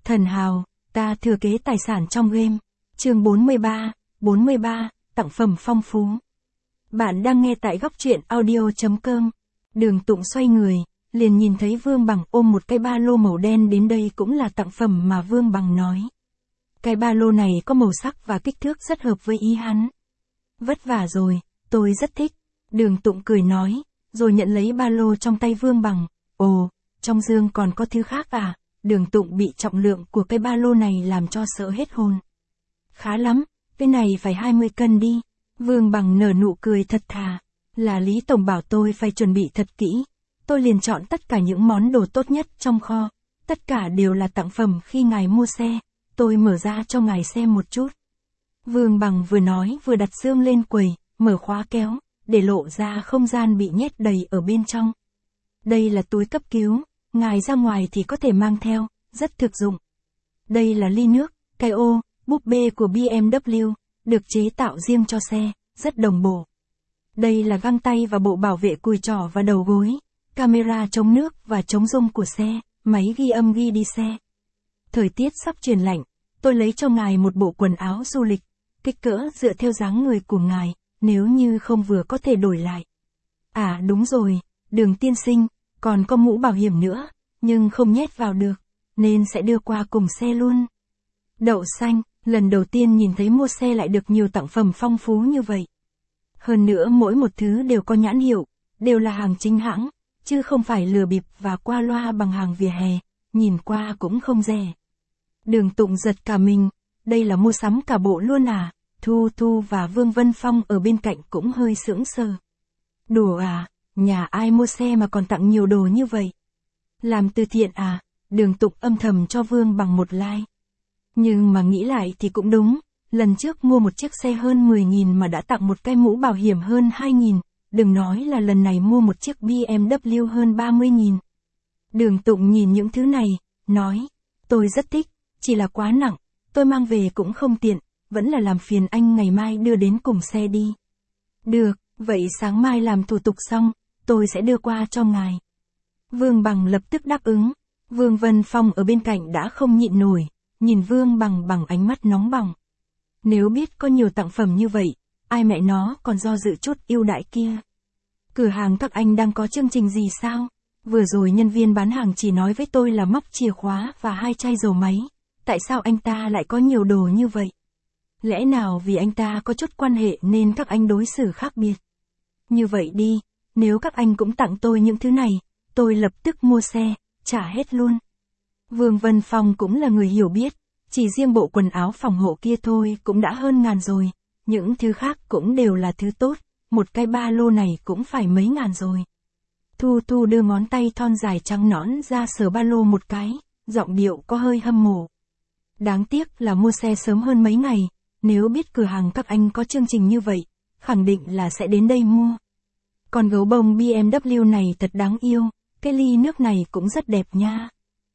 Thần hào, ta thừa kế tài sản trong game. Chương 43, tặng phẩm phong phú. Bạn đang nghe tại góc truyện audio.com. Đường Tụng xoay người, liền nhìn thấy Vương Bằng ôm một cái ba lô màu đen đến đây cũng là tặng phẩm mà Vương Bằng nói. Cái ba lô này có màu sắc và kích thước rất hợp với ý hắn. Vất vả rồi, tôi rất thích. Đường Tụng cười nói, rồi nhận lấy ba lô trong tay Vương Bằng. Ồ, trong dương còn có thứ khác à? Đường Tụng bị trọng lượng của cái ba lô này làm cho sợ hết hồn. Khá lắm, cái này phải 20 cân đi. Vương Bằng nở nụ cười thật thà. Là Lý Tổng bảo tôi phải chuẩn bị thật kỹ. Tôi liền chọn tất cả những món đồ tốt nhất trong kho. Tất cả đều là tặng phẩm khi ngài mua xe. Tôi mở ra cho ngài xem một chút. Vương Bằng vừa nói vừa đặt dương lên quầy, mở khóa kéo, để lộ ra không gian bị nhét đầy ở bên trong. Đây là túi cấp cứu, ngài ra ngoài thì có thể mang theo, rất thực dụng. Đây là ly nước, cái ô, búp bê của BMW, được chế tạo riêng cho xe, rất đồng bộ. Đây là găng tay và bộ bảo vệ cùi trỏ và đầu gối, camera chống nước và chống rung của xe, máy ghi âm ghi đi xe. Thời tiết sắp chuyển lạnh, tôi lấy cho ngài một bộ quần áo du lịch, kích cỡ dựa theo dáng người của ngài, nếu như không vừa có thể đổi lại. À đúng rồi, Đường tiên sinh, còn có mũ bảo hiểm nữa, nhưng không nhét vào được, nên sẽ đưa qua cùng xe luôn. Đậu xanh, lần đầu tiên nhìn thấy mua xe lại được nhiều tặng phẩm phong phú như vậy. Hơn nữa mỗi một thứ đều có nhãn hiệu, đều là hàng chính hãng, chứ không phải lừa bịp và qua loa bằng hàng vỉa hè, nhìn qua cũng không rẻ. Đường Tụng giật cả mình, đây là mua sắm cả bộ luôn à? Thu và Vương Vân Phong ở bên cạnh cũng hơi sững sờ. Đùa à, nhà ai mua xe mà còn tặng nhiều đồ như vậy? Làm từ thiện à? Đường Tụng âm thầm cho Vương Bằng một like. Nhưng mà nghĩ lại thì cũng đúng, lần trước mua một chiếc xe hơn 10.000 mà đã tặng một cái mũ bảo hiểm hơn 2.000, đừng nói là lần này mua một chiếc BMW hơn 30.000. Đường Tụng nhìn những thứ này, nói, tôi rất thích, chỉ là quá nặng, tôi mang về cũng không tiện, vẫn là làm phiền anh ngày mai đưa đến cùng xe đi. Được, vậy sáng mai làm thủ tục xong, tôi sẽ đưa qua cho ngài. Vương Bằng lập tức đáp ứng. Vương Vân Phong ở bên cạnh đã không nhịn nổi, nhìn Vương Bằng bằng ánh mắt nóng bỏng. Nếu biết có nhiều tặng phẩm như vậy, ai mẹ nó còn do dự chút ưu đãi kia. Cửa hàng các anh đang có chương trình gì sao? Vừa rồi nhân viên bán hàng chỉ nói với tôi là móc chìa khóa và 2 chai dầu máy. Tại sao anh ta lại có nhiều đồ như vậy? Lẽ nào vì anh ta có chút quan hệ nên các anh đối xử khác biệt? Như vậy đi, nếu các anh cũng tặng tôi những thứ này, tôi lập tức mua xe, trả hết luôn. Vương Vân Phong cũng là người hiểu biết, chỉ riêng bộ quần áo phòng hộ kia thôi cũng đã hơn ngàn rồi, những thứ khác cũng đều là thứ tốt, một cái ba lô này cũng phải mấy ngàn rồi. Thu đưa ngón tay thon dài trắng nõn ra sờ ba lô một cái, giọng điệu có hơi hâm mộ. Đáng tiếc là mua xe sớm hơn mấy ngày, nếu biết cửa hàng các anh có chương trình như vậy, khẳng định là sẽ đến đây mua. Còn gấu bông BMW này thật đáng yêu, cái ly nước này cũng rất đẹp nha.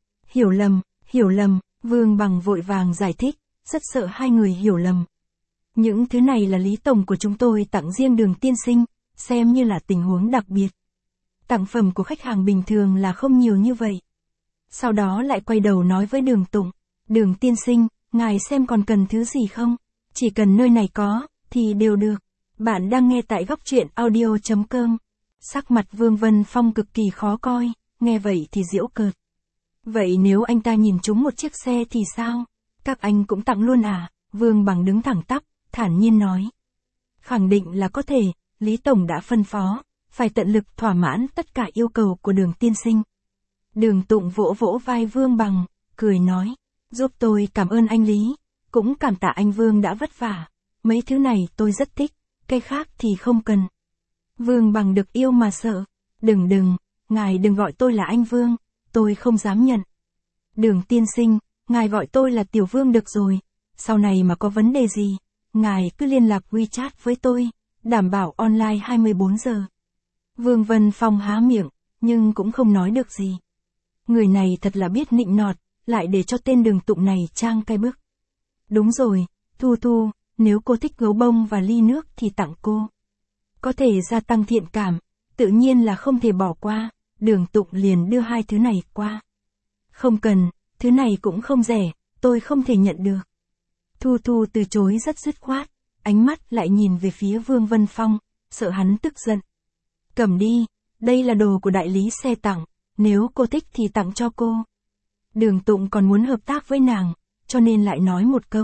Hiểu lầm, Vương Bằng vội vàng giải thích, rất sợ hai người hiểu lầm. Những thứ này là Lý Tổng của chúng tôi tặng riêng Đường tiên sinh, xem như là tình huống đặc biệt. Tặng phẩm của khách hàng bình thường là không nhiều như vậy. Sau đó lại quay đầu nói với Đường Tụng, Đường tiên sinh, ngài xem còn cần thứ gì không? Chỉ cần nơi này có, thì đều được. Bạn đang nghe tại góc truyện audio.com. Sắc mặt Vương Vân Phong cực kỳ khó coi, nghe vậy thì giễu cợt. Vậy nếu anh ta nhìn trúng một chiếc xe thì sao? Các anh cũng tặng luôn à? Vương Bằng đứng thẳng tắp, thản nhiên nói. Khẳng định là có thể, Lý Tổng đã phân phó, phải tận lực thỏa mãn tất cả yêu cầu của Đường tiên sinh. Đường Tụng vỗ vỗ vai Vương Bằng, cười nói, giúp tôi cảm ơn anh Lý, cũng cảm tạ anh Vương đã vất vả. Mấy thứ này tôi rất thích, cái khác thì không cần. Vương Bằng được yêu mà sợ. Đừng, ngài đừng gọi tôi là anh Vương, tôi không dám nhận. Đường tiên sinh, ngài gọi tôi là Tiểu Vương được rồi, sau này mà có vấn đề gì, ngài cứ liên lạc WeChat với tôi, đảm bảo online 24 giờ. Vương Vân Phong há miệng, nhưng cũng không nói được gì. Người này thật là biết nịnh nọt, lại để cho tên Đường Tụng này trang cái bức. Đúng rồi, Thu, nếu cô thích gấu bông và ly nước thì tặng cô. Có thể gia tăng thiện cảm, tự nhiên là không thể bỏ qua, Đường Tụng liền đưa hai thứ này qua. Không cần, Thứ này cũng không rẻ, tôi không thể nhận được. Thu Thu từ chối rất dứt khoát, ánh mắt lại nhìn về phía Vương Vân Phong, sợ hắn tức giận. Cầm đi, đây là đồ của đại lý xe tặng, nếu cô thích thì tặng cho cô. Đường Tụng còn muốn hợp tác với nàng, cho nên lại nói một câu.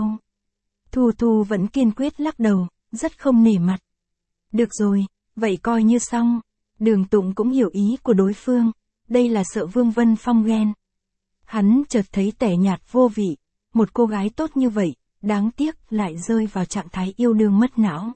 Thu Thu vẫn kiên quyết lắc đầu, rất không nể mặt. Được rồi, vậy coi như xong. Đường Tụng cũng hiểu ý của đối phương, đây là sợ Vương Vân Phong ghen. Hắn chợt thấy tẻ nhạt vô vị, một cô gái tốt như vậy, đáng tiếc lại rơi vào trạng thái yêu đương mất não.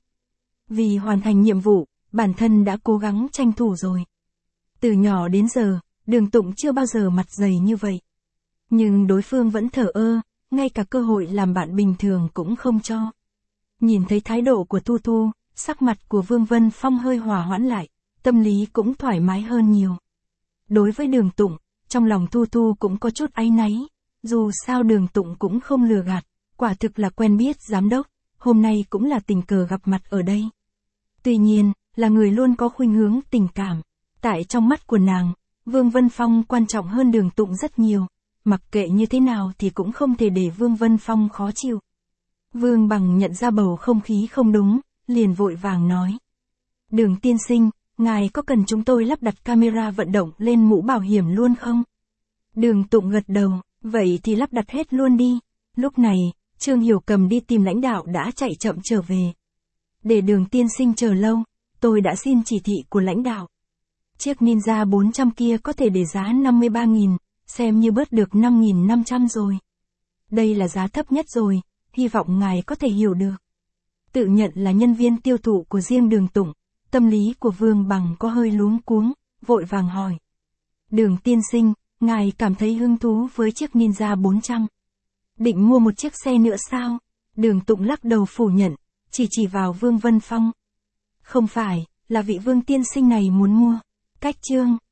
Vì hoàn thành nhiệm vụ, bản thân đã cố gắng tranh thủ rồi. Từ nhỏ đến giờ, Đường Tụng chưa bao giờ mặt dày như vậy. Nhưng đối phương vẫn thờ ơ, ngay cả cơ hội làm bạn bình thường cũng không cho. Nhìn thấy thái độ của Thu Thu, sắc mặt của Vương Vân Phong hơi hòa hoãn lại, tâm lý cũng thoải mái hơn nhiều. Đối với Đường Tụng, trong lòng Thu Thu cũng có chút áy náy, dù sao Đường Tụng cũng không lừa gạt, quả thực là quen biết giám đốc, hôm nay cũng là tình cờ gặp mặt ở đây. Tuy nhiên, là người luôn có khuynh hướng tình cảm, tại trong mắt của nàng, Vương Vân Phong quan trọng hơn Đường Tụng rất nhiều, mặc kệ như thế nào thì cũng không thể để Vương Vân Phong khó chịu. Vương Bằng nhận ra bầu không khí không đúng, liền vội vàng nói. Đường tiên sinh, ngài có cần chúng tôi lắp đặt camera vận động lên mũ bảo hiểm luôn không? Đường Tụng gật đầu, vậy thì lắp đặt hết luôn đi. Lúc này, Trương Hiểu Cầm đi tìm lãnh đạo đã chạy chậm trở về. Để Đường tiên sinh chờ lâu, tôi đã xin chỉ thị của lãnh đạo. Chiếc Ninja 400 kia có thể để giá 53.000, xem như bớt được 5.500 rồi. Đây là giá thấp nhất rồi, hy vọng ngài có thể hiểu được. Tự nhận là nhân viên tiêu thụ của riêng Đường Tụng, tâm lý của Vương Bằng có hơi luống cuống, vội vàng hỏi. Đường tiên sinh, ngài cảm thấy hứng thú với chiếc Ninja 400. Định mua một chiếc xe nữa sao? Đường Tụng lắc đầu phủ nhận, chỉ vào Vương Vân Phong. Không phải, là vị Vương tiên sinh này muốn mua. Cách chương